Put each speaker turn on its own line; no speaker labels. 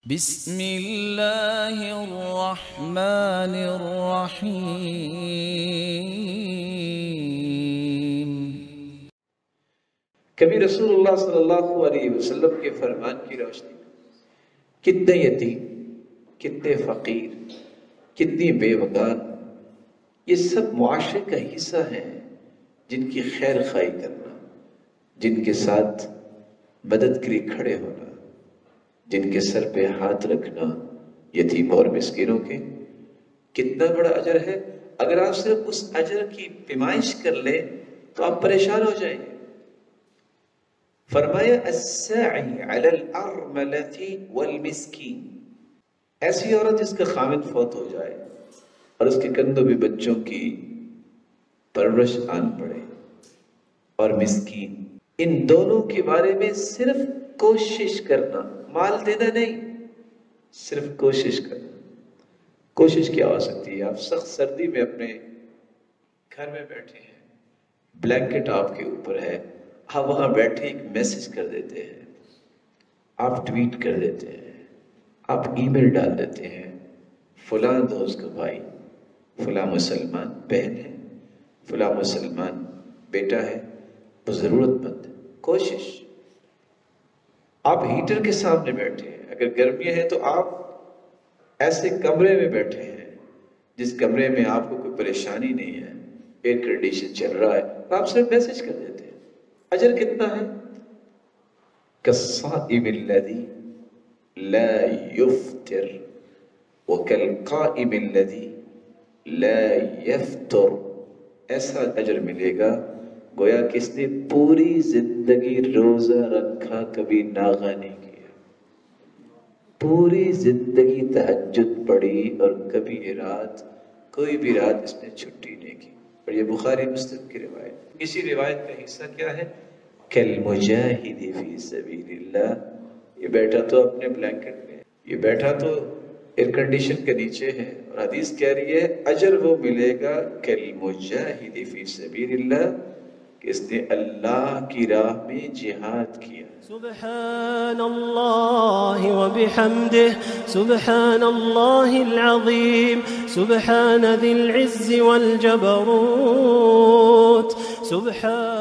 بسم اللہ الرحمن الرحیم۔
کبھی رسول اللہ صلی اللہ علیہ وسلم کے فرمان کی روشنی میں کتنے یتیم، کتنے فقیر، کتنی بیوگان، یہ سب معاشرے کا حصہ ہیں جن کی خیر خواہی کرنا، جن کے ساتھ مدد کے لیے کھڑے ہونا، جن کے سر پہ ہاتھ رکھنا، یتیموں اور مسکینوں کے، کتنا بڑا اجر ہے۔ اگر آپ صرف اس اجر کی پیمائش کر لیں تو آپ پریشان ہو جائیں گے۔ فرمایا الساعی علی الارملۃ والمسکین، ایسی عورت جس کا خامد فوت ہو جائے اور اس کے کندھوں بھی بچوں کی پرورش آن پڑے، اور مسکین، ان دونوں کے بارے میں صرف کوشش کرنا، مال دینا نہیں، صرف کوشش کرنا۔ کوشش کیا ہو سکتی ہے؟ آپ سخت سردی میں اپنے گھر میں بیٹھے ہیں، بلینکٹ آپ کے اوپر ہے، آپ وہاں بیٹھے ایک میسج کر دیتے ہیں، آپ ٹویٹ کر دیتے ہیں، آپ ای میل ڈال دیتے ہیں، فلاں دوست کا بھائی، فلاں مسلمان بہن ہے، فلاں مسلمان بیٹا ہے، وہ ضرورت مند ہے۔ کوشش۔ آپ ہیٹر کے سامنے بیٹھے ہیں، اگر گرمیاں ہیں تو آپ ایسے کمرے میں بیٹھے ہیں جس کمرے میں آپ کو کوئی پریشانی نہیں ہے، ایئر کنڈیشن چل رہا ہے، تو آپ صرف میسج کر دیتے ہیں۔ اجر کتنا ہے؟ کالصائم الذی لا یفطر وکالقائم الذی لا یفطر، ایسا اجر ملے گا گویا کس نے پوری زندگی روزہ رکھا، کبھی ناغہ نہیں کیا، پوری زندگی تہجد پڑھی اور کبھی کوئی بھی رات اس نے چھٹی نہیں کی۔ اور یہ بخاری مسلم کی روایت۔ اسی روایت کا حصہ کیا ہے؟ کالمجاہد فی سبیل اللہ، یہ بیٹھا تو اپنے بلینکٹ میں، یہ بیٹھا تو ایئر کنڈیشن کے نیچے ہے، اور حدیث کہہ رہی ہے اجر وہ ملے گا کالمجاہد فی سبیل اللہ، کہ اس نے اللہ کی راہ میں جہاد کیا۔
سبحان اللہ وبحمدہ، سبحان اللہ العظیم، سبحان ذی العز والجبروت، سبحان